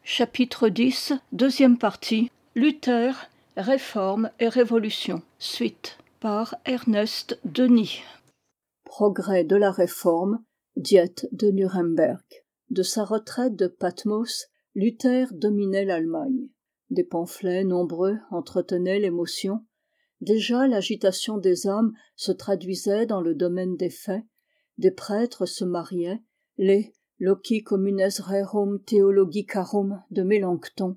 Chapitre 10, deuxième partie. Luther, Réforme et Révolution. Suite. Par Ernest Denis. Progrès de la Réforme, Diète de Nuremberg. De sa retraite de Patmos, Luther dominait l'Allemagne. Des pamphlets nombreux entretenaient l'émotion. Déjà l'agitation des âmes se traduisait dans le domaine des faits. Des prêtres se mariaient. Les Loci Communes Rerum Theologicarum de Mélenchon,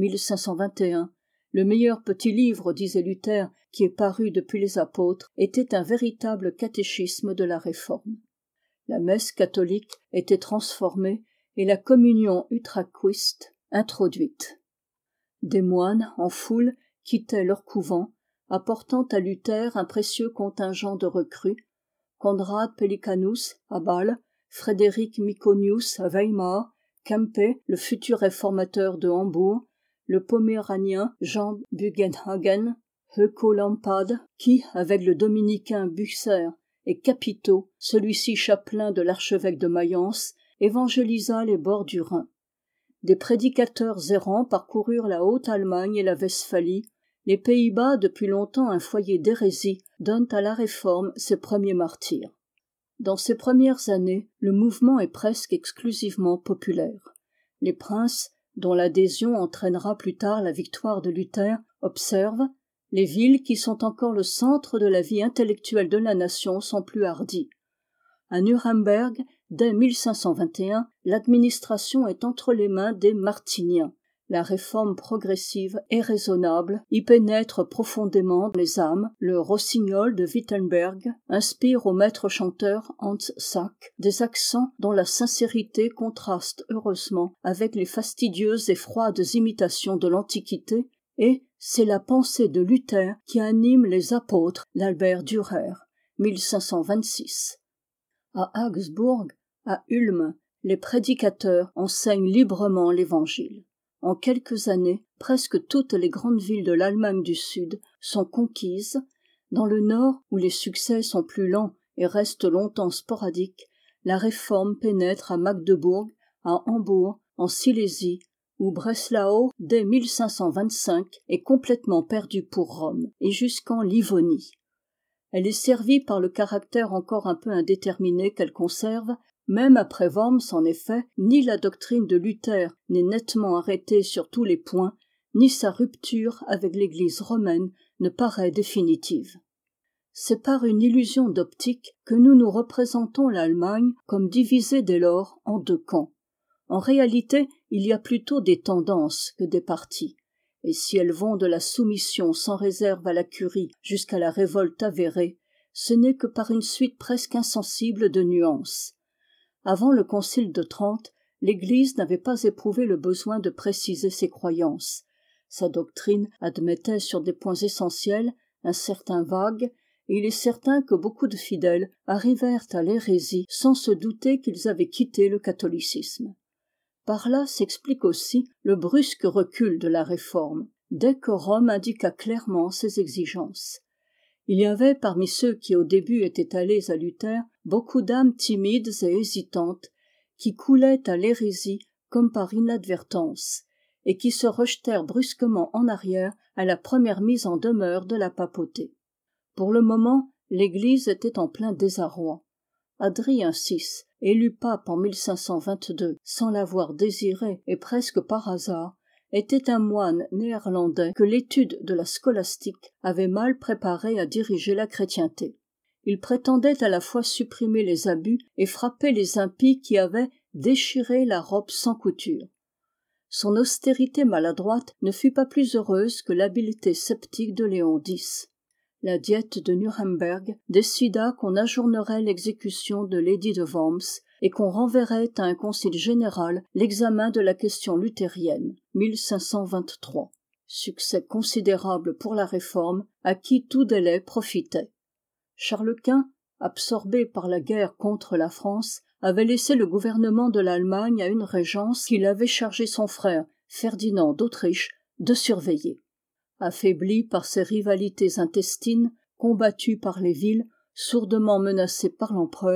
1521. Le meilleur petit livre, disait Luther, qui est paru depuis les apôtres, était un véritable catéchisme de la Réforme. La messe catholique était transformée et la communion utraquiste introduite. Des moines, en foule, quittaient leur couvent, apportant à Luther un précieux contingent de recrues. Conrad Pelicanus à Bâle, Frédéric Myconius à Weimar, Kempe, le futur réformateur de Hambourg, le poméranien Jean Bugenhagen, Heuco Lampade, qui, avec le dominicain Bucer et Capito, celui-ci chapelain de l'archevêque de Mayence, évangélisa les bords du Rhin. Des prédicateurs errants parcoururent la Haute-Allemagne et la Westphalie. Les Pays-Bas, depuis longtemps un foyer d'hérésie, donnent à la Réforme ses premiers martyrs. Dans ces premières années, le mouvement est presque exclusivement populaire. Les princes, dont l'adhésion entraînera plus tard la victoire de Luther, observent « Les villes qui sont encore le centre de la vie intellectuelle de la nation sont plus hardies. » À Nuremberg, dès 1521, l'administration est entre les mains des Martiniens. La réforme progressive et raisonnable y pénètre profondément les âmes. Le rossignol de Wittenberg inspire au maître chanteur Hans Sachs des accents dont la sincérité contraste heureusement avec les fastidieuses et froides imitations de l'Antiquité, et c'est la pensée de Luther qui anime les apôtres d'Albert Dürer, 1526. À Augsbourg, à Ulm, les prédicateurs enseignent librement l'Évangile. En quelques années, presque toutes les grandes villes de l'Allemagne du Sud sont conquises. Dans le Nord, où les succès sont plus lents et restent longtemps sporadiques, la Réforme pénètre à Magdebourg, à Hambourg, en Silésie, où Breslau, dès 1525, est complètement perdue pour Rome, et jusqu'en Livonie. Elle est servie par le caractère encore un peu indéterminé qu'elle conserve. Même après Worms, en effet, ni la doctrine de Luther n'est nettement arrêtée sur tous les points, ni sa rupture avec l'Église romaine ne paraît définitive. C'est par une illusion d'optique que nous nous représentons l'Allemagne comme divisée dès lors en deux camps. En réalité, il y a plutôt des tendances que des partis. Et si elles vont de la soumission sans réserve à la curie jusqu'à la révolte avérée, ce n'est que par une suite presque insensible de nuances. Avant le Concile de Trente, l'Église n'avait pas éprouvé le besoin de préciser ses croyances. Sa doctrine admettait sur des points essentiels un certain vague, et il est certain que beaucoup de fidèles arrivèrent à l'hérésie sans se douter qu'ils avaient quitté le catholicisme. Par là s'explique aussi le brusque recul de la Réforme, dès que Rome indiqua clairement ses exigences. Il y avait parmi ceux qui au début étaient allés à Luther beaucoup d'âmes timides et hésitantes qui coulaient à l'hérésie comme par inadvertance et qui se rejetèrent brusquement en arrière à la première mise en demeure de la papauté. Pour le moment, l'Église était en plein désarroi. Adrien VI, élu pape en 1522 sans l'avoir désiré et presque par hasard, était un moine néerlandais que l'étude de la scolastique avait mal préparé à diriger la chrétienté. Il prétendait à la fois supprimer les abus et frapper les impies qui avaient déchiré la robe sans couture. Son austérité maladroite ne fut pas plus heureuse que l'habileté sceptique de Léon X. La Diète de Nuremberg décida qu'on ajournerait l'exécution de l'édit de Worms et qu'on renverrait à un concile général l'examen de la question luthérienne, 1523. Succès considérable pour la Réforme, à qui tout délai profitait. Charles Quint, absorbé par la guerre contre la France, avait laissé le gouvernement de l'Allemagne à une régence qu'il avait chargé son frère, Ferdinand d'Autriche, de surveiller. Affaibli par ses rivalités intestines, combattu par les villes, sourdement menacé par l'empereur,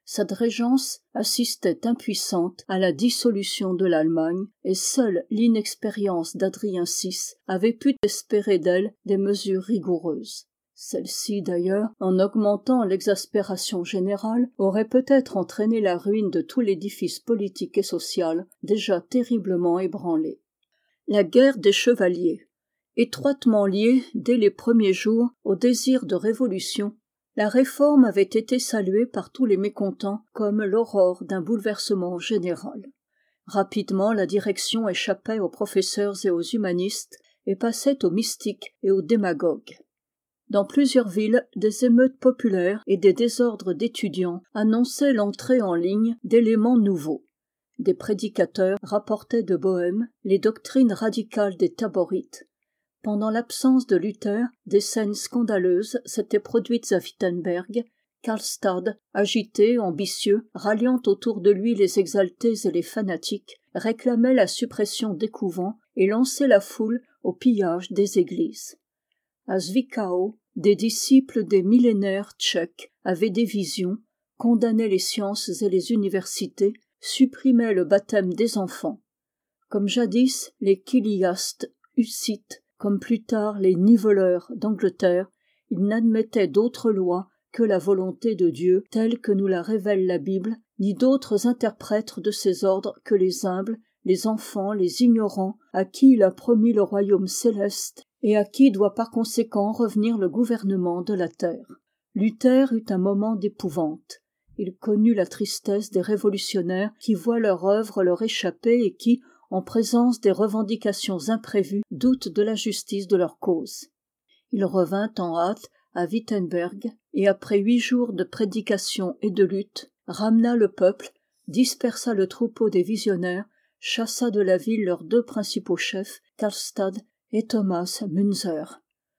Cette régence assistait impuissante à la dissolution de l'Allemagne, et seule l'inexpérience d'Adrien VI avait pu espérer d'elle des mesures rigoureuses. Celle-ci, d'ailleurs, en augmentant l'exaspération générale, aurait peut-être entraîné la ruine de tout l'édifice politique et social, déjà terriblement ébranlé. La guerre des chevaliers. Étroitement liée, dès les premiers jours, au désir de révolution, la réforme avait été saluée par tous les mécontents comme l'aurore d'un bouleversement général. Rapidement, la direction échappait aux professeurs et aux humanistes et passait aux mystiques et aux démagogues. Dans plusieurs villes, des émeutes populaires et des désordres d'étudiants annonçaient l'entrée en ligne d'éléments nouveaux. Des prédicateurs rapportaient de Bohême les doctrines radicales des Taborites. Pendant l'absence de Luther, des scènes scandaleuses s'étaient produites à Wittenberg, Karlstadt, agité, ambitieux, ralliant autour de lui les exaltés et les fanatiques, réclamait la suppression des couvents et lançait la foule au pillage des églises. À Zwickau, des disciples des millénaires tchèques avaient des visions, condamnaient les sciences et les universités, supprimaient le baptême des enfants. Comme jadis les chiliastes, hussites, comme plus tard les niveleurs d'Angleterre, ils n'admettaient d'autre loi que la volonté de Dieu telle que nous la révèle la Bible, ni d'autres interprètes de ses ordres que les humbles, les enfants, les ignorants, à qui il a promis le royaume céleste et à qui doit par conséquent revenir le gouvernement de la terre. Luther eut un moment d'épouvante. Il connut la tristesse des révolutionnaires qui voient leur œuvre leur échapper et qui, en présence des revendications imprévues, doutent de la justice de leur cause. Il revint en hâte à Wittenberg et après 8 jours de prédication et de lutte, ramena le peuple, dispersa le troupeau des visionnaires, chassa de la ville leurs 2 principaux chefs, Karlstadt et Thomas Münzer.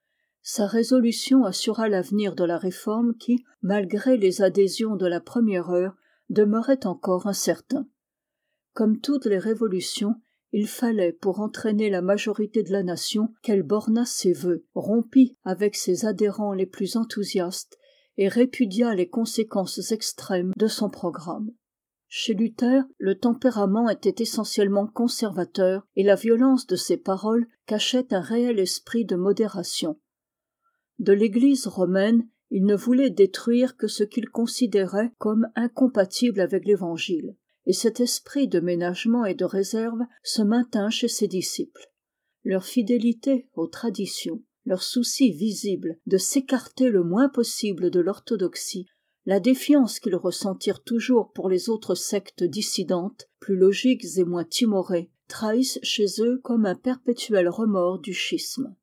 Sa résolution assura l'avenir de la réforme qui, malgré les adhésions de la première heure, demeurait encore incertain. Comme toutes les révolutions, il fallait pour entraîner la majorité de la nation qu'elle bornât ses vœux, rompît avec ses adhérents les plus enthousiastes et répudiât les conséquences extrêmes de son programme. Chez Luther, le tempérament était essentiellement conservateur et la violence de ses paroles cachait un réel esprit de modération. De l'Église romaine, il ne voulait détruire que ce qu'il considérait comme incompatible avec l'Évangile, et cet esprit de ménagement et de réserve se maintint chez ses disciples. Leur fidélité aux traditions, leur souci visible de s'écarter le moins possible de l'orthodoxie, la défiance qu'ils ressentirent toujours pour les autres sectes dissidentes, plus logiques et moins timorées, trahissent chez eux comme un perpétuel remords du schisme.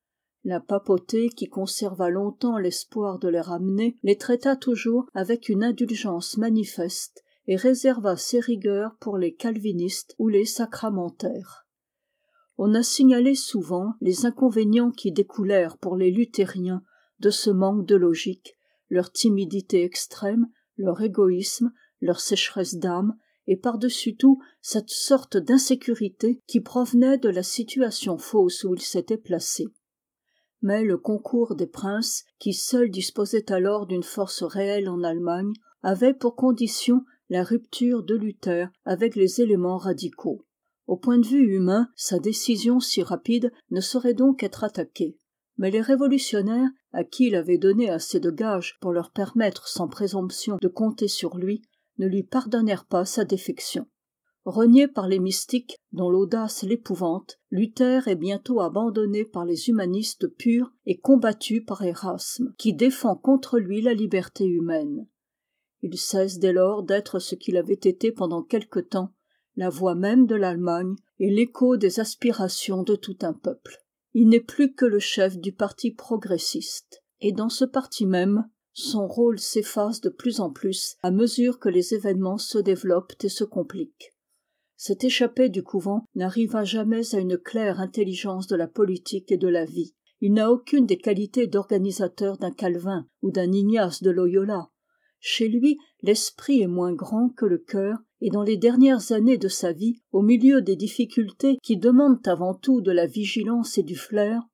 La papauté, qui conserva longtemps l'espoir de les ramener, les traita toujours avec une indulgence manifeste et réserva ses rigueurs pour les calvinistes ou les sacramentaires. On a signalé souvent les inconvénients qui découlèrent pour les luthériens de ce manque de logique, leur timidité extrême, leur égoïsme, leur sécheresse d'âme, et par-dessus tout cette sorte d'insécurité qui provenait de la situation fausse où ils s'étaient placés. Mais le concours des princes, qui seuls disposaient alors d'une force réelle en Allemagne, avait pour condition la rupture de Luther avec les éléments radicaux. Au point de vue humain, sa décision si rapide ne saurait donc être attaquée. Mais les révolutionnaires, à qui il avait donné assez de gages pour leur permettre sans présomption de compter sur lui, ne lui pardonnèrent pas sa défection. Renié par les mystiques, dont l'audace l'épouvante, Luther est bientôt abandonné par les humanistes purs et combattu par Erasme, qui défend contre lui la liberté humaine. Il cesse dès lors d'être ce qu'il avait été pendant quelque temps, la voix même de l'Allemagne et l'écho des aspirations de tout un peuple. Il n'est plus que le chef du parti progressiste, et dans ce parti même, son rôle s'efface de plus en plus à mesure que les événements se développent et se compliquent. Cet échappé du couvent n'arriva jamais à une claire intelligence de la politique et de la vie. Il n'a aucune des qualités d'organisateur d'un Calvin ou d'un Ignace de Loyola. Chez lui, l'esprit est moins grand que le cœur, et dans les dernières années de sa vie, au milieu des difficultés qui demandent avant tout de la vigilance et du flair,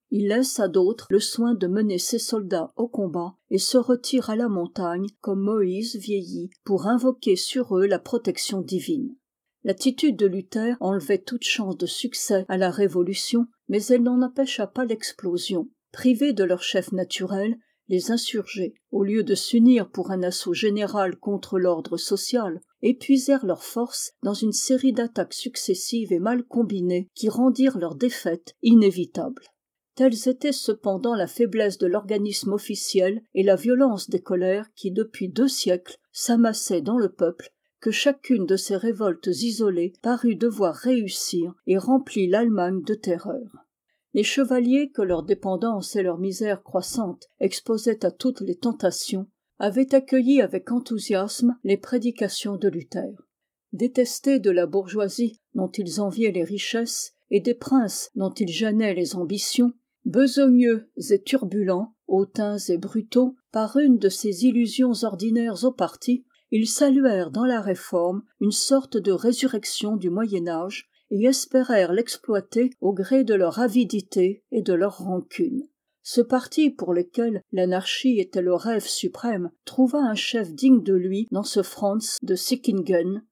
Il laisse à d'autres le soin de mener ses soldats au combat et se retire à la montagne comme Moïse vieilli pour invoquer sur eux la protection divine. L'attitude de Luther enlevait toute chance de succès à la Révolution, mais elle n'en empêcha pas l'explosion. Privés de leur chef naturel, les insurgés, au lieu de s'unir pour un assaut général contre l'ordre social, épuisèrent leurs forces dans une série d'attaques successives et mal combinées qui rendirent leur défaite inévitable. Telles étaient cependant la faiblesse de l'organisme officiel et la violence des colères qui, depuis 2 siècles, s'amassaient dans le peuple, que chacune de ces révoltes isolées parut devoir réussir et remplit l'Allemagne de terreur. Les chevaliers que leur dépendance et leur misère croissante exposaient à toutes les tentations avaient accueilli avec enthousiasme les prédications de Luther. Détestés de la bourgeoisie dont ils enviaient les richesses et des princes dont ils gênaient les ambitions, besogneux et turbulents, hautains et brutaux, par une de ces illusions ordinaires au parti, ils saluèrent dans la Réforme une sorte de résurrection du Moyen-Âge et espérèrent l'exploiter au gré de leur avidité et de leur rancune. Ce parti pour lequel l'anarchie était le rêve suprême trouva un chef digne de lui dans ce Franz de Sickingen,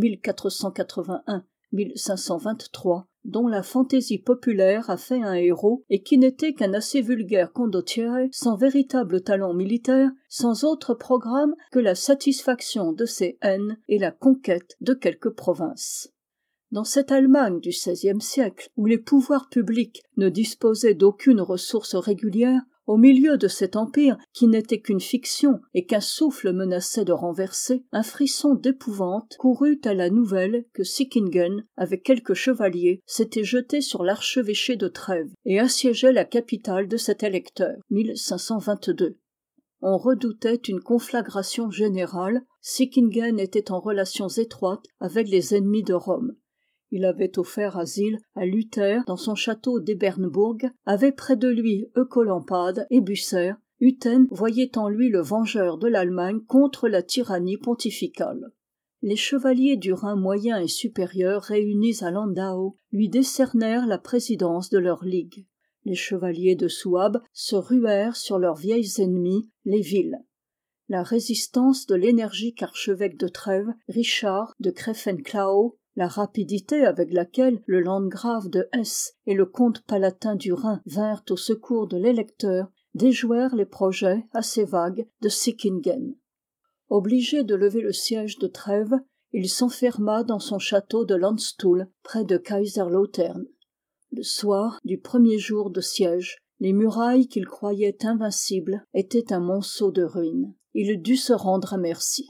1481-1523, dont la fantaisie populaire a fait un héros et qui n'était qu'un assez vulgaire condottiere sans véritable talent militaire, sans autre programme que la satisfaction de ses haines et la conquête de quelques provinces. Dans cette Allemagne du XVIe siècle, où les pouvoirs publics ne disposaient d'aucune ressource régulière, au milieu de cet empire qui n'était qu'une fiction et qu'un souffle menaçait de renverser, un frisson d'épouvante courut à la nouvelle que Sickingen, avec quelques chevaliers, s'était jeté sur l'archevêché de Trèves et assiégeait la capitale de cet électeur, 1522. On redoutait une conflagration générale. Sickingen était en relations étroites avec les ennemis de Rome. Il avait offert asile à Luther dans son château d'Ebernbourg, avait près de lui Œcolampade et Bucer. Hutten voyait en lui le vengeur de l'Allemagne contre la tyrannie pontificale. Les chevaliers du Rhin moyen et supérieur réunis à Landau lui décernèrent la présidence de leur ligue. Les chevaliers de Souabe se ruèrent sur leurs vieilles ennemies, les villes. La résistance de l'énergique archevêque de Trèves, Richard de Kreffenklau, la rapidité avec laquelle le landgrave de Hesse et le comte palatin du Rhin vinrent au secours de l'électeur déjouèrent les projets assez vagues de Sickingen. Obligé de lever le siège de Trèves, il s'enferma dans son château de Landstuhl près de Kaiserslautern. Le soir du premier jour de siège, les murailles qu'il croyait invincibles étaient un monceau de ruines. Il dut se rendre à Mercy,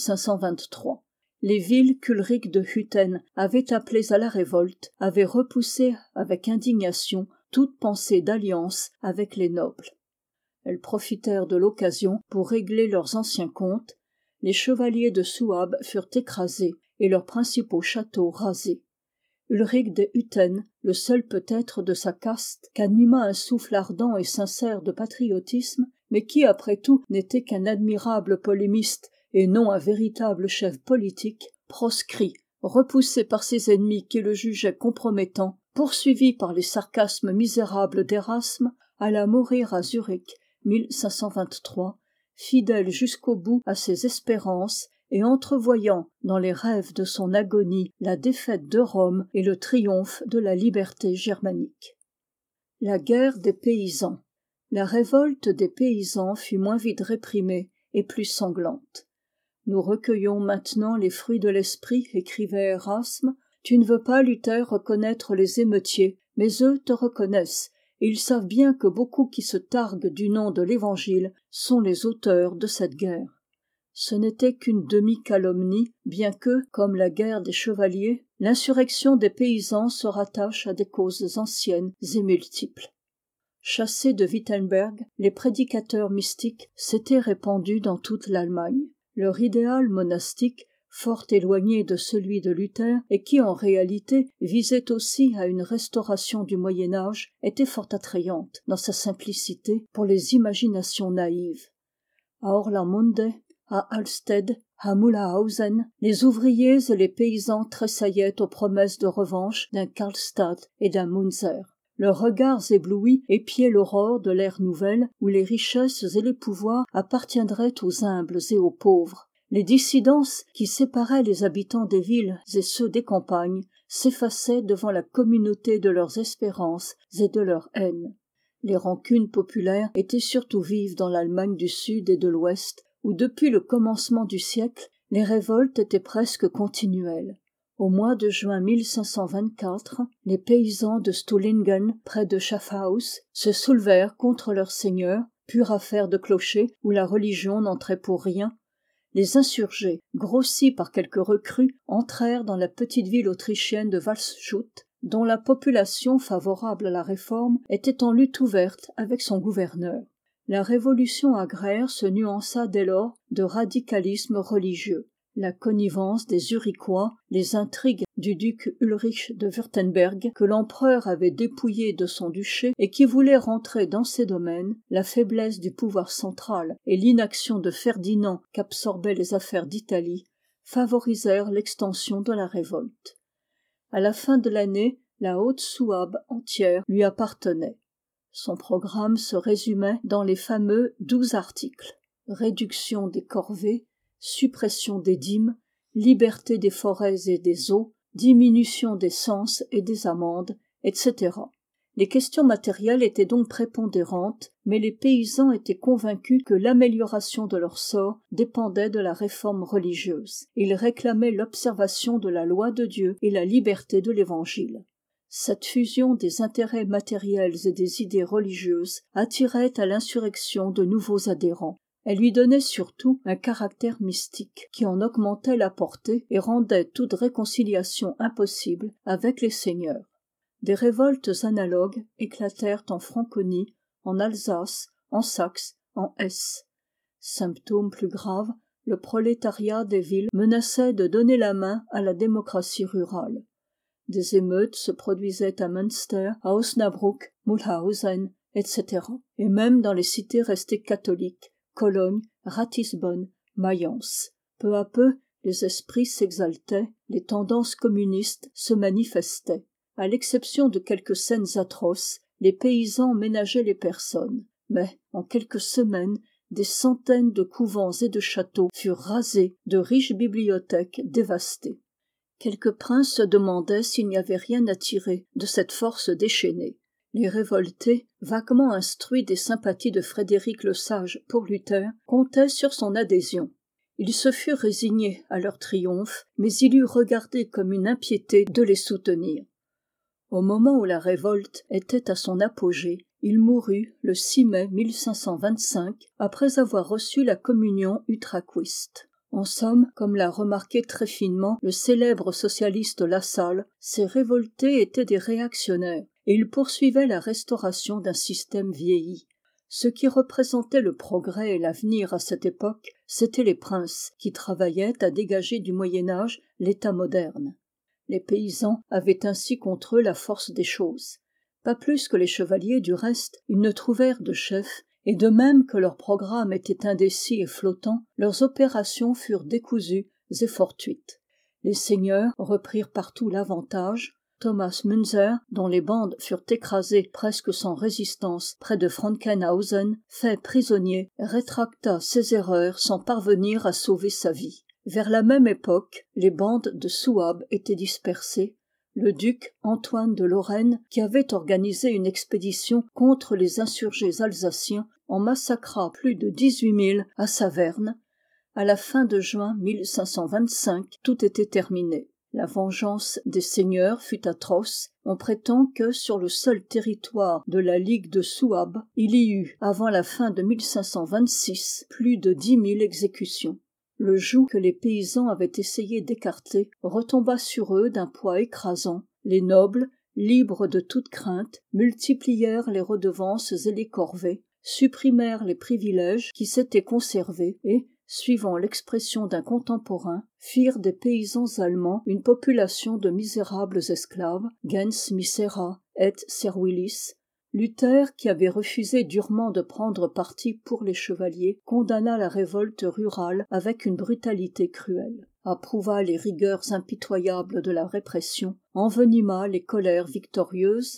1523. Les villes qu'Ulrich de Hutten avait appelées à la révolte avaient repoussé avec indignation toute pensée d'alliance avec les nobles. Elles profitèrent de l'occasion pour régler leurs anciens comptes. Les chevaliers de Souabe furent écrasés et leurs principaux châteaux rasés. Ulrich de Hutten, le seul peut-être de sa caste qu'anima un souffle ardent et sincère de patriotisme, mais qui après tout n'était qu'un admirable polémiste et non un véritable chef politique, proscrit, repoussé par ses ennemis qui le jugeaient compromettant, poursuivi par les sarcasmes misérables d'Érasme, alla mourir à Zurich, 1523, fidèle jusqu'au bout à ses espérances et entrevoyant dans les rêves de son agonie la défaite de Rome et le triomphe de la liberté germanique. La guerre des paysans. La révolte des paysans fut moins vite réprimée et plus sanglante. Nous recueillons maintenant les fruits de l'esprit, écrivait Erasme. Tu ne veux pas, Luther, reconnaître les émeutiers, mais eux te reconnaissent, et ils savent bien que beaucoup qui se targuent du nom de l'Évangile sont les auteurs de cette guerre. Ce n'était qu'une demi-calomnie, bien que, comme la guerre des chevaliers, l'insurrection des paysans se rattache à des causes anciennes et multiples. Chassés de Wittenberg, les prédicateurs mystiques s'étaient répandus dans toute l'Allemagne. Leur idéal monastique, fort éloigné de celui de Luther, et qui en réalité visait aussi à une restauration du Moyen-Âge, était fort attrayante dans sa simplicité pour les imaginations naïves. À Orlamunde, à Alsted, à Mühlhausen, les ouvriers et les paysans tressaillaient aux promesses de revanche d'un Karlstadt et d'un Münzer. leurs regards éblouis épiaient l'aurore de l'ère nouvelle où les richesses et les pouvoirs appartiendraient aux humbles et aux pauvres. Les dissidences qui séparaient les habitants des villes et ceux des campagnes s'effaçaient devant la communauté de leurs espérances et de leur haine. Les rancunes populaires étaient surtout vives dans l'Allemagne du Sud et de l'Ouest, où depuis le commencement du siècle, les révoltes étaient presque continuelles. Au mois de juin 1524, les paysans de Stulingen, près de Schaffhaus, se soulevèrent contre leur seigneur, pure affaire de clocher où la religion n'entrait pour rien. Les insurgés, grossis par quelques recrues, entrèrent dans la petite ville autrichienne de Waldshut, dont la population favorable à la réforme était en lutte ouverte avec son gouverneur. La révolution agraire se nuança dès lors de radicalisme religieux. La connivence des Uriquois, les intrigues du duc Ulrich de Wurtemberg, que l'empereur avait dépouillé de son duché et qui voulait rentrer dans ses domaines, la faiblesse du pouvoir central et l'inaction de Ferdinand qu'absorbaient les affaires d'Italie, favorisèrent l'extension de la révolte. À la fin de l'année, la Haute-Souabe entière lui appartenait. Son programme se résumait dans les fameux 12 articles. Réduction des corvées, suppression des dîmes, liberté des forêts et des eaux, diminution des censes et des amendes, etc. Les questions matérielles étaient donc prépondérantes, mais les paysans étaient convaincus que l'amélioration de leur sort dépendait de la réforme religieuse. Ils réclamaient l'observation de la loi de Dieu et la liberté de l'Évangile. Cette fusion des intérêts matériels et des idées religieuses attirait à l'insurrection de nouveaux adhérents. Elle lui donnait surtout un caractère mystique qui en augmentait la portée et rendait toute réconciliation impossible avec les seigneurs. Des révoltes analogues éclatèrent en Franconie, en Alsace, en Saxe, en Hesse. Symptôme plus grave, le prolétariat des villes menaçait de donner la main à la démocratie rurale. Des émeutes se produisaient à Münster, à Osnabrück, Mulhausen, etc. et même dans les cités restées catholiques, Cologne, Ratisbonne, Mayence. Peu à peu, les esprits s'exaltaient, les tendances communistes se manifestaient. À l'exception de quelques scènes atroces, les paysans ménageaient les personnes. Mais, en quelques semaines, des centaines de couvents et de châteaux furent rasés, de riches bibliothèques dévastées. Quelques princes se demandaient s'il n'y avait rien à tirer de cette force déchaînée. Les révoltés, vaguement instruits des sympathies de Frédéric le Sage pour Luther, comptaient sur son adhésion. Il se fut résigné à leur triomphe, mais il eût regardé comme une impiété de les soutenir. Au moment où la révolte était à son apogée, il mourut le 6 mai 1525, après avoir reçu la communion utraquiste. En somme, comme l'a remarqué très finement le célèbre socialiste Lassalle, ces révoltés étaient des réactionnaires, et ils poursuivaient la restauration d'un système vieilli. Ce qui représentait le progrès et l'avenir à cette époque, c'étaient les princes, qui travaillaient à dégager du Moyen-Âge l'État moderne. Les paysans avaient ainsi contre eux la force des choses. Pas plus que les chevaliers, du reste, ils ne trouvèrent de chef, et de même que leur programme était indécis et flottant, leurs opérations furent décousues et fortuites. Les seigneurs reprirent partout l'avantage. Thomas Münzer, dont les bandes furent écrasées presque sans résistance près de Frankenhausen, fait prisonnier, rétracta ses erreurs sans parvenir à sauver sa vie. Vers la même époque, les bandes de Souabe étaient dispersées. Le duc Antoine de Lorraine, qui avait organisé une expédition contre les insurgés alsaciens, en massacra plus de 18 000 à Saverne. À la fin de juin 1525, tout était terminé. La vengeance des seigneurs fut atroce. On prétend que, sur le seul territoire de la Ligue de Souabe, il y eut, avant la fin de 1526, plus de 10 000 exécutions. Le joug que les paysans avaient essayé d'écarter retomba sur eux d'un poids écrasant. Les nobles, libres de toute crainte, multiplièrent les redevances et les corvées, supprimèrent les privilèges qui s'étaient conservés et, suivant l'expression d'un contemporain, firent des paysans allemands une population de misérables esclaves, gens misera et servilis. Luther, qui avait refusé durement de prendre parti pour les chevaliers, condamna la révolte rurale avec une brutalité cruelle, approuva les rigueurs impitoyables de la répression, envenima les colères victorieuses.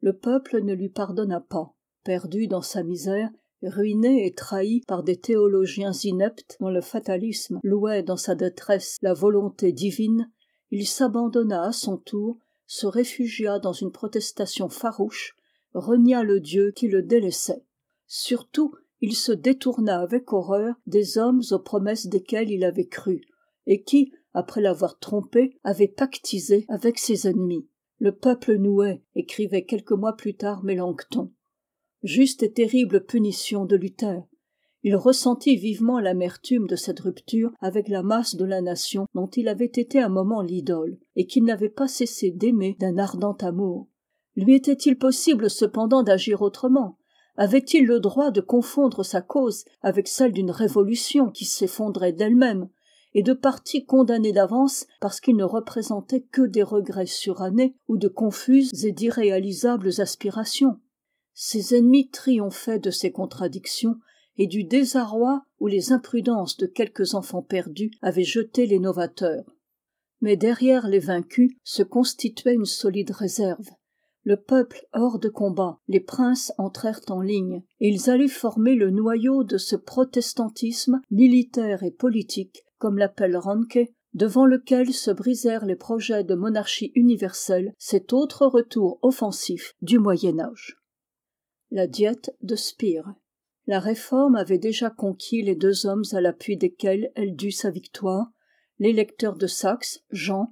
le peuple ne lui pardonna pas. Perdu dans sa misère, ruiné et trahi par des théologiens ineptes dont le fatalisme louait dans sa détresse la volonté divine, il s'abandonna à son tour, se réfugia dans une protestation farouche, renia le Dieu qui le délaissait. Surtout, il se détourna avec horreur des hommes aux promesses desquels il avait cru, et qui, après l'avoir trompé, avaient pactisé avec ses ennemis. Le peuple nouait, écrivait quelques mois plus tard Mélenchon. Juste et terrible punition de Luther. Il ressentit vivement l'amertume de cette rupture avec la masse de la nation dont il avait été un moment l'idole, et qu'il n'avait pas cessé d'aimer d'un ardent amour. Lui était-il possible cependant d'agir autrement ? Avait-il le droit de confondre sa cause avec celle d'une révolution qui s'effondrait d'elle-même, et de partis condamnés d'avance parce qu'ils ne représentaient que des regrets surannés ou de confuses et d'irréalisables aspirations ? Ses ennemis triomphaient de ces contradictions et du désarroi où les imprudences de quelques enfants perdus avaient jeté les novateurs. Mais derrière les vaincus se constituait une solide réserve. Le peuple hors de combat, les princes entrèrent en ligne, et ils allaient former le noyau de ce protestantisme militaire et politique, comme l'appelle Ranke, devant lequel se brisèrent les projets de monarchie universelle, cet autre retour offensif du Moyen-Âge. La diète de Spire. La Réforme avait déjà conquis les deux hommes à l'appui desquels elle dut sa victoire, l'électeur de Saxe, Jean,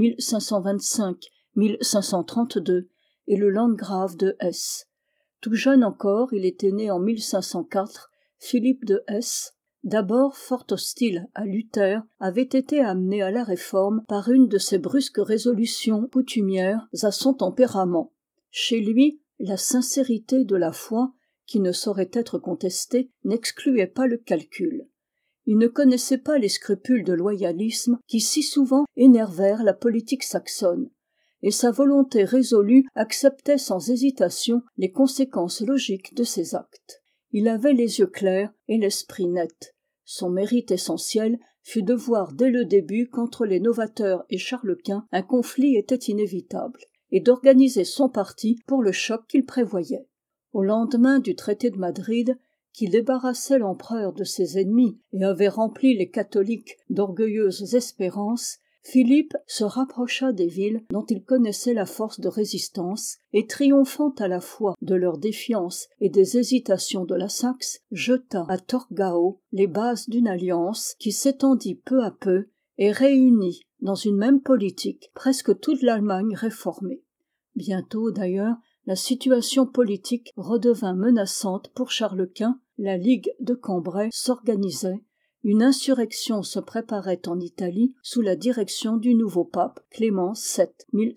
1525-1532, et le landgrave de Hesse. Tout jeune encore, il était né en 1504, Philippe de Hesse, d'abord fort hostile à Luther, avait été amené à la Réforme par une de ces brusques résolutions coutumières à son tempérament. Chez lui, la sincérité de la foi, qui ne saurait être contestée, n'excluait pas le calcul. Il ne connaissait pas les scrupules de loyalisme qui si souvent énervèrent la politique saxonne, et sa volonté résolue acceptait sans hésitation les conséquences logiques de ses actes. Il avait les yeux clairs et l'esprit net. Son mérite essentiel fut de voir dès le début qu'entre les novateurs et Charles Quint un conflit était inévitable, et d'organiser son parti pour le choc qu'il prévoyait. Au lendemain du traité de Madrid, qui débarrassait l'empereur de ses ennemis et avait rempli les catholiques d'orgueilleuses espérances, Philippe se rapprocha des villes dont il connaissait la force de résistance et, triomphant à la fois de leur défiance et des hésitations de la Saxe, jeta à Torgau les bases d'une alliance qui s'étendit peu à peu et réunit dans une même politique presque toute l'Allemagne réformée. Bientôt d'ailleurs, la situation politique redevint menaçante pour Charles Quint, la Ligue de Cambrai s'organisait, une insurrection se préparait en Italie sous la direction du nouveau pape Clément VII,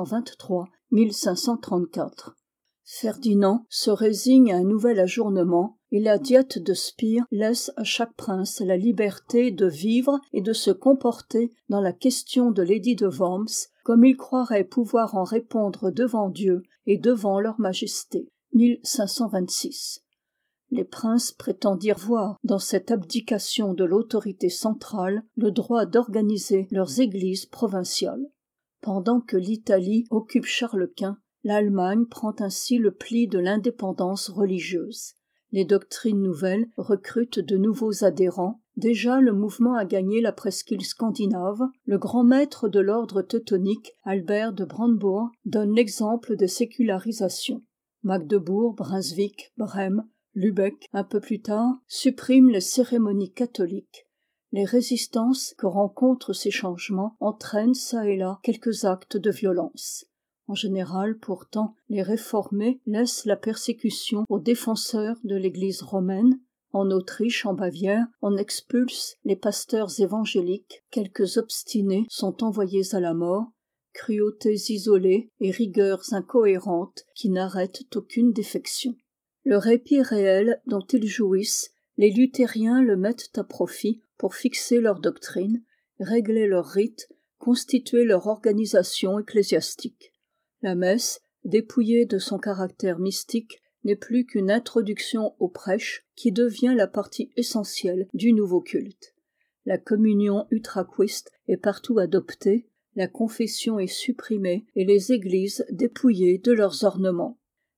1523-1534. Ferdinand se résigne à un nouvel ajournement et la diète de Spire laisse à chaque prince la liberté de vivre et de se comporter dans la question de l'édit de Worms comme il croirait pouvoir en répondre devant Dieu et devant leur majesté. 1526. Les princes prétendirent voir dans cette abdication de l'autorité centrale le droit d'organiser leurs églises provinciales. Pendant que l'Italie occupe Charles Quint, l'Allemagne prend ainsi le pli de l'indépendance religieuse. Les doctrines nouvelles recrutent de nouveaux adhérents. Déjà le mouvement a gagné la presqu'île scandinave. Le grand maître de l'ordre teutonique, Albert de Brandebourg, donne l'exemple de sécularisation. Magdebourg, Brunswick, Brême, Lübeck, un peu plus tard, suppriment les cérémonies catholiques. Les résistances que rencontrent ces changements entraînent çà et là quelques actes de violence. En général, pourtant, les réformés laissent la persécution aux défenseurs de l'Église romaine. En Autriche, en Bavière, on expulse les pasteurs évangéliques. Quelques obstinés sont envoyés à la mort. Cruautés isolées et rigueurs incohérentes qui n'arrêtent aucune défection. Le répit réel dont ils jouissent, les luthériens le mettent à profit pour fixer leur doctrine, régler leurs rites, constituer leur organisation ecclésiastique. La messe, dépouillée de son caractère mystique, n'est plus qu'une introduction au prêche qui devient la partie essentielle du nouveau culte. La communion utraquiste est partout adoptée, la confession est supprimée et les églises dépouillées de leurs ornements.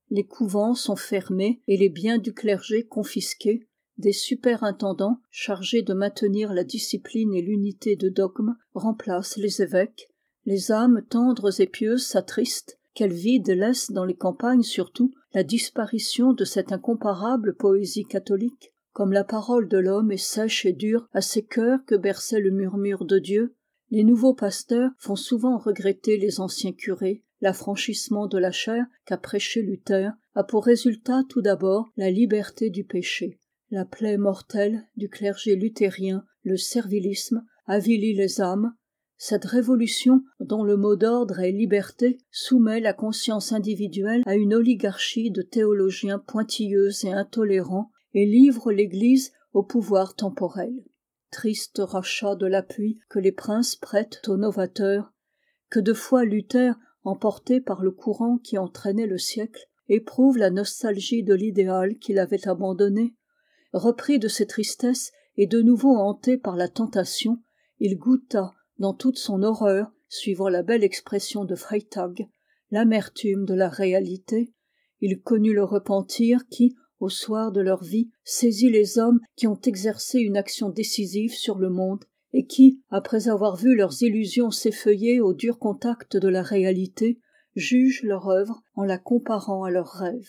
les couvents sont fermés et les biens du clergé confisqués, des superintendants chargés de maintenir la discipline et l'unité de dogme remplacent les évêques, les âmes tendres et pieuses s'attristent, quel vide laisse dans les campagnes surtout la disparition de cette incomparable poésie catholique, comme la parole de l'homme est sèche et dure à ces cœurs que berçait le murmure de Dieu. Les nouveaux pasteurs font souvent regretter les anciens curés. L'affranchissement de la chair qu'a prêché Luther a pour résultat tout d'abord la liberté du péché. La plaie mortelle du clergé luthérien, le servilisme, avilit les âmes. Cette révolution, dont le mot d'ordre est liberté, soumet la conscience individuelle à une oligarchie de théologiens pointilleux et intolérants et livre l'Église au pouvoir temporel. Triste rachat de l'appui que les princes prêtent aux novateurs, que de fois Luther, emporté par le courant qui entraînait le siècle, éprouve la nostalgie de l'idéal qu'il avait abandonné. Repris de ses tristesses et de nouveau hanté par la tentation, il goûta, dans toute son horreur, suivant la belle expression de Freytag, l'amertume de la réalité. Il connut le repentir qui, au soir de leur vie, saisit les hommes qui ont exercé une action décisive sur le monde et qui, après avoir vu leurs illusions s'effeuiller au dur contact de la réalité, jugent leur œuvre en la comparant à leurs rêves.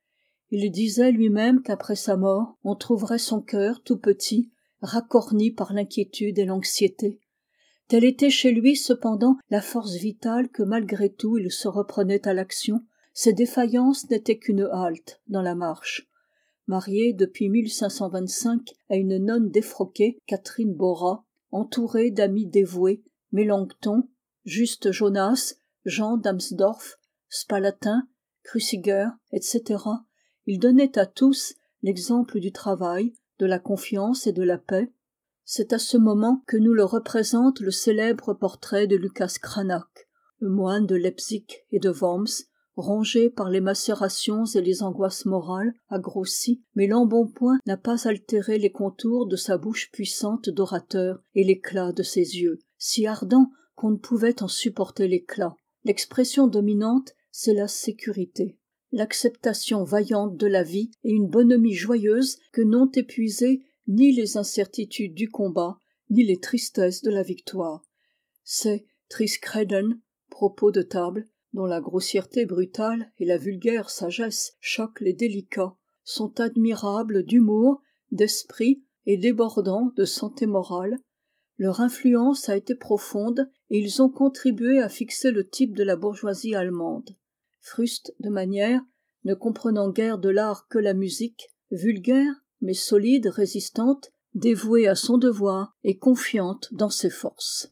Il disait lui-même qu'après sa mort, on trouverait son cœur tout petit, racorni par l'inquiétude et l'anxiété. Telle était chez lui cependant la force vitale que malgré tout il se reprenait à l'action. Ses défaillances n'étaient qu'une halte dans la marche. Marié depuis 1525 à une nonne défroquée, Catherine Bora, entouré d'amis dévoués, Mélenchon, Juste Jonas, Jean d'Amsdorff, Spalatin, Cruciger, etc., il donnait à tous l'exemple du travail, de la confiance et de la paix. C'est à ce moment que nous le représente le célèbre portrait de Lucas Cranach, le moine de Leipzig et de Worms, rongé par les macérations et les angoisses morales, a grossi, mais l'embonpoint n'a pas altéré les contours de sa bouche puissante d'orateur et l'éclat de ses yeux, si ardent qu'on ne pouvait en supporter l'éclat. L'expression dominante, c'est la sécurité, l'acceptation vaillante de la vie et une bonhomie joyeuse que n'ont épuisé ni les incertitudes du combat, ni les tristesses de la victoire. C'est Triskreden, propos de table, dont la grossièreté brutale et la vulgaire sagesse choquent les délicats, sont admirables d'humour, d'esprit et débordants de santé morale. Leur influence a été profonde et ils ont contribué à fixer le type de la bourgeoisie allemande. Fruste de manière, ne comprenant guère de l'art que la musique, vulgaire, mais solide, résistante, dévouée à son devoir et confiante dans ses forces.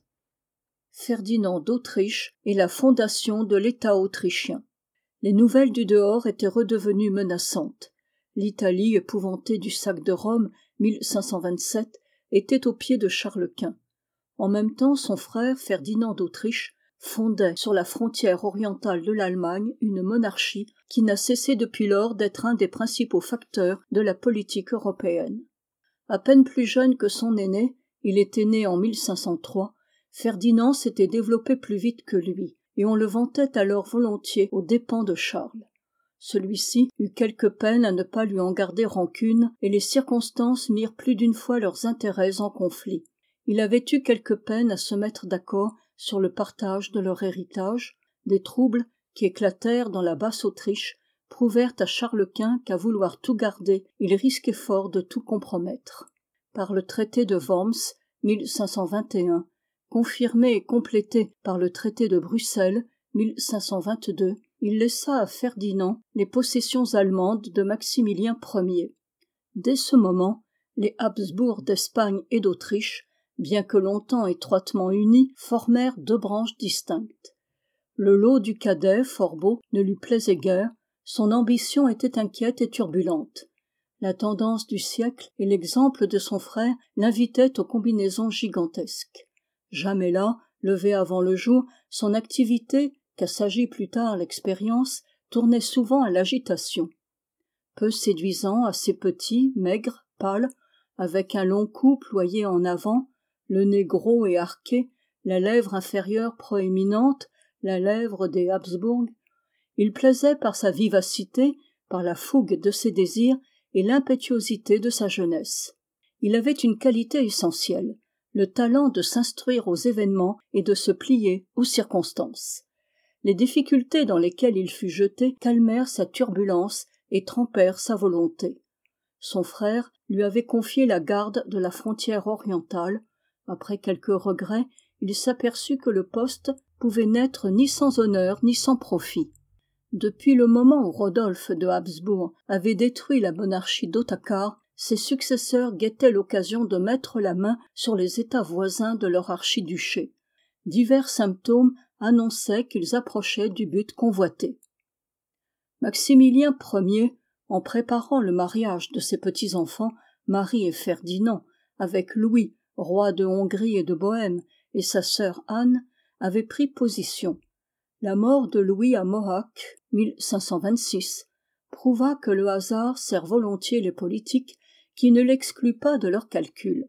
Ferdinand d'Autriche et la fondation de l'État autrichien. Les nouvelles du dehors étaient redevenues menaçantes. L'Italie, épouvantée du sac de Rome, 1527, était aux pieds de Charles Quint. En même temps, son frère, Ferdinand d'Autriche, fondait sur la frontière orientale de l'Allemagne une monarchie qui n'a cessé depuis lors d'être un des principaux facteurs de la politique européenne. À peine plus jeune que son aîné, il était né en 1503, Ferdinand s'était développé plus vite que lui, et on le vantait alors volontiers aux dépens de Charles. Celui-ci eut quelque peine à ne pas lui en garder rancune, et les circonstances mirent plus d'une fois leurs intérêts en conflit. Il avait eu quelque peine à se mettre d'accord sur le partage de leur héritage. Des troubles qui éclatèrent dans la Basse-Autriche prouvèrent à Charles Quint qu'à vouloir tout garder, il risquait fort de tout compromettre. Par le traité de Worms, 1521, confirmé et complété par le traité de Bruxelles, 1522, il laissa à Ferdinand les possessions allemandes de Maximilien Ier. Dès ce moment, les Habsbourg d'Espagne et d'Autriche, bien que longtemps étroitement unis, formèrent deux branches distinctes. Le lot du cadet, fort beau, ne lui plaisait guère, son ambition était inquiète et turbulente. La tendance du siècle et l'exemple de son frère l'invitaient aux combinaisons gigantesques. Jamais là, levé avant le jour, son activité, qu'assagit plus tard l'expérience, tournait souvent à l'agitation. Peu séduisant, assez petit, maigre, pâle, avec un long cou ployé en avant, le nez gros et arqué, la lèvre inférieure proéminente, la lèvre des Habsbourg, Il plaisait par sa vivacité, par la fougue de ses désirs et l'impétuosité de sa jeunesse. Il avait une qualité essentielle, le talent de s'instruire aux événements et de se plier aux circonstances. Les difficultés dans lesquelles il fut jeté calmèrent sa turbulence et trempèrent sa volonté. Son frère lui avait confié la garde de la frontière orientale. Après quelques regrets, il s'aperçut que le poste pouvait n'être ni sans honneur ni sans profit. Depuis le moment où Rodolphe de Habsbourg avait détruit la monarchie d'Ottokar, ses successeurs guettaient l'occasion de mettre la main sur les États voisins de leur archiduché. Divers symptômes annonçaient qu'ils approchaient du but convoité. Maximilien Ier, en préparant le mariage de ses petits-enfants, Marie et Ferdinand, avec Louis, roi de Hongrie et de Bohême, et sa sœur Anne, avait pris position. La mort de Louis à Mohacs, 1526, prouva que le hasard sert volontiers les politiques qui ne l'excluent pas de leurs calculs.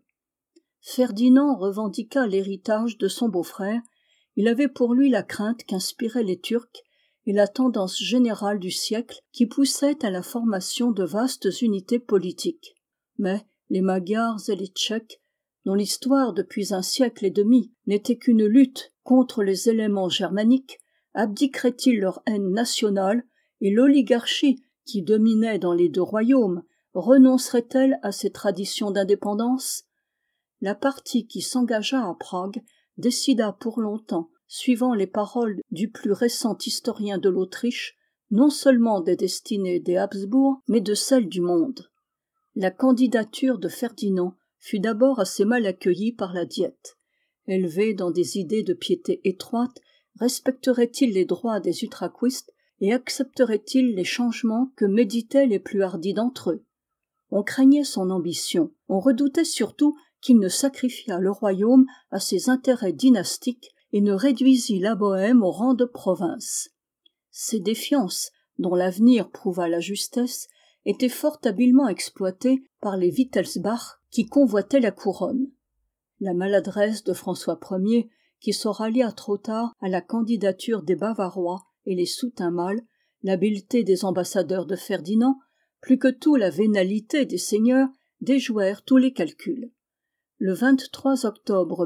Ferdinand revendiqua l'héritage de son beau-frère. Il avait pour lui la crainte qu'inspiraient les Turcs et la tendance générale du siècle qui poussait à la formation de vastes unités politiques. Mais les Magyars et les Tchèques, dont l'histoire depuis un siècle et demi n'était qu'une lutte contre les éléments germaniques, abdiqueraient-ils leur haine nationale et l'oligarchie qui dominait dans les deux royaumes renoncerait-elle à ses traditions d'indépendance? La partie qui s'engagea à Prague décida pour longtemps, suivant les paroles du plus récent historien de l'Autriche, non seulement des destinées des Habsbourg, mais de celles du monde. La candidature de Ferdinand fut d'abord assez mal accueillie par la Diète. Élevé dans des idées de piété étroite, respecterait-il les droits des utraquistes et accepterait-il les changements que méditaient les plus hardis d'entre eux? On craignait son ambition, on redoutait surtout qu'il ne sacrifiât le royaume à ses intérêts dynastiques et ne réduisît la Bohême au rang de province. Ces défiances, dont l'avenir prouva la justesse, étaient fort habilement exploitées par les Wittelsbach qui convoitaient la couronne. La maladresse de François Ier, qui se rallia trop tard à la candidature des Bavarois et les soutint mal, l'habileté des ambassadeurs de Ferdinand, plus que tout la vénalité des seigneurs, déjouèrent tous les calculs. Le 23 octobre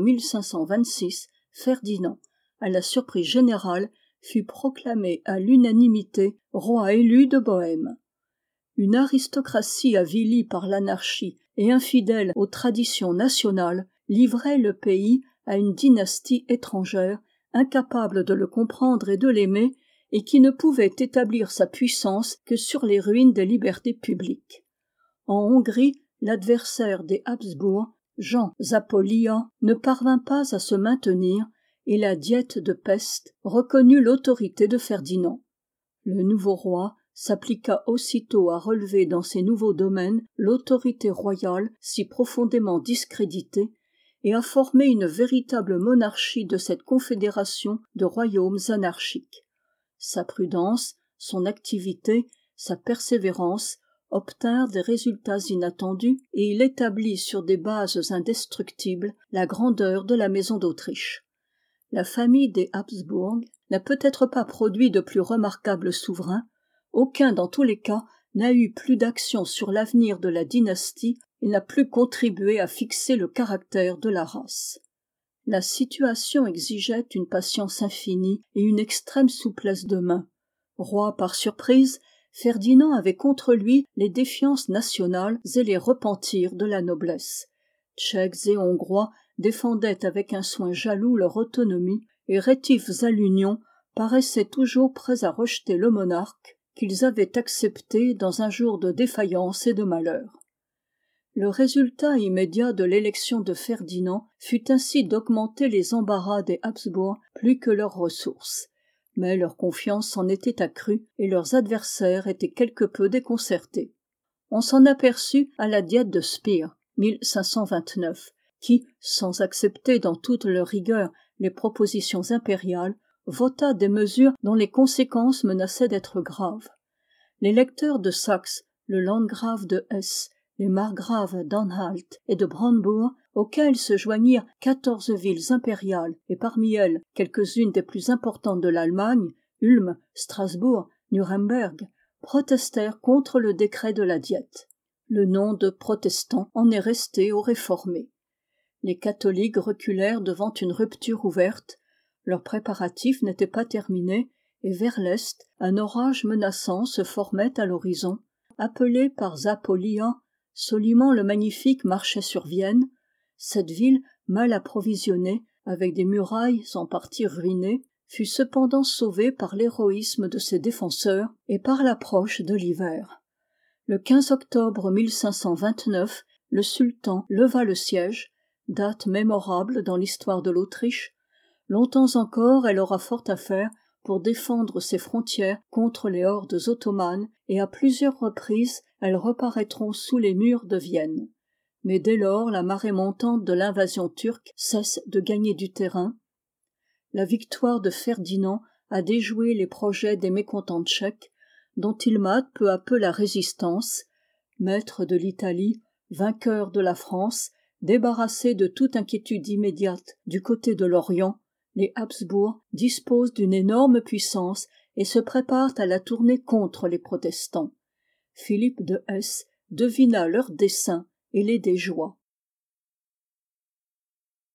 1526, Ferdinand, à la surprise générale, fut proclamé à l'unanimité roi élu de Bohême. Une aristocratie avilie par l'anarchie et infidèle aux traditions nationales livrait le pays à une dynastie étrangère, incapable de le comprendre et de l'aimer, et qui ne pouvait établir sa puissance que sur les ruines des libertés publiques. En Hongrie, l'adversaire des Habsbourg, Jean Zápolyai, ne parvint pas à se maintenir, et la Diète de Pest reconnut l'autorité de Ferdinand. Le nouveau roi s'appliqua aussitôt à relever dans ses nouveaux domaines l'autorité royale si profondément discréditée et à former une véritable monarchie de cette confédération de royaumes anarchiques. Sa prudence, son activité, sa persévérance obtinrent des résultats inattendus et il établit sur des bases indestructibles la grandeur de la maison d'Autriche. La famille des Habsbourg n'a peut-être pas produit de plus remarquables souverains, aucun dans tous les cas n'a eu plus d'action sur l'avenir de la dynastie et n'a plus contribué à fixer le caractère de la race. La situation exigeait une patience infinie et une extrême souplesse de main. Roi par surprise, Ferdinand avait contre lui les défiances nationales et les repentirs de la noblesse. Tchèques et Hongrois défendaient avec un soin jaloux leur autonomie, et rétifs à l'union paraissaient toujours prêts à rejeter le monarque qu'ils avaient accepté dans un jour de défaillance et de malheur. Le résultat immédiat de l'élection de Ferdinand fut ainsi d'augmenter les embarras des Habsbourg plus que leurs ressources. Mais leur confiance s'en était accrue et leurs adversaires étaient quelque peu déconcertés. On s'en aperçut à la Diète de Spire, 1529, qui, sans accepter dans toute leur rigueur les propositions impériales, vota des mesures dont les conséquences menaçaient d'être graves. Les lecteurs de Saxe, le landgrave de Hesse, les margraves d'Anhalt et de Brandebourg, auxquels se joignirent 14 villes impériales et parmi elles quelques-unes des plus importantes de l'Allemagne, Ulm, Strasbourg, Nuremberg, protestèrent contre le décret de la Diète. Le nom de protestants en est resté aux réformés. Les catholiques reculèrent devant une rupture ouverte, leurs préparatifs n'étaient pas terminés, et vers l'est, un orage menaçant se formait à l'horizon. Appelé par Zapolyhan, Soliman le Magnifique marchait sur Vienne. Cette ville, mal approvisionnée, avec des murailles en partie ruinées, fut cependant sauvée par l'héroïsme de ses défenseurs et par l'approche de l'hiver. Le 15 octobre 1529, le sultan leva le siège, date mémorable dans l'histoire de l'Autriche. Longtemps encore, elle aura fort à faire pour défendre ses frontières contre les hordes ottomanes, et à plusieurs reprises elles reparaîtront sous les murs de Vienne. Mais dès lors, la marée montante de l'invasion turque cesse de gagner du terrain. La victoire de Ferdinand a déjoué les projets des mécontents tchèques, dont il mate peu à peu la résistance. Maître de l'Italie, vainqueur de la France, débarrassé de toute inquiétude immédiate du côté de l'Orient, les Habsbourg disposent d'une énorme puissance et se préparent à la tournée contre les protestants. Philippe de Hesse devina leurs desseins et les déjoua.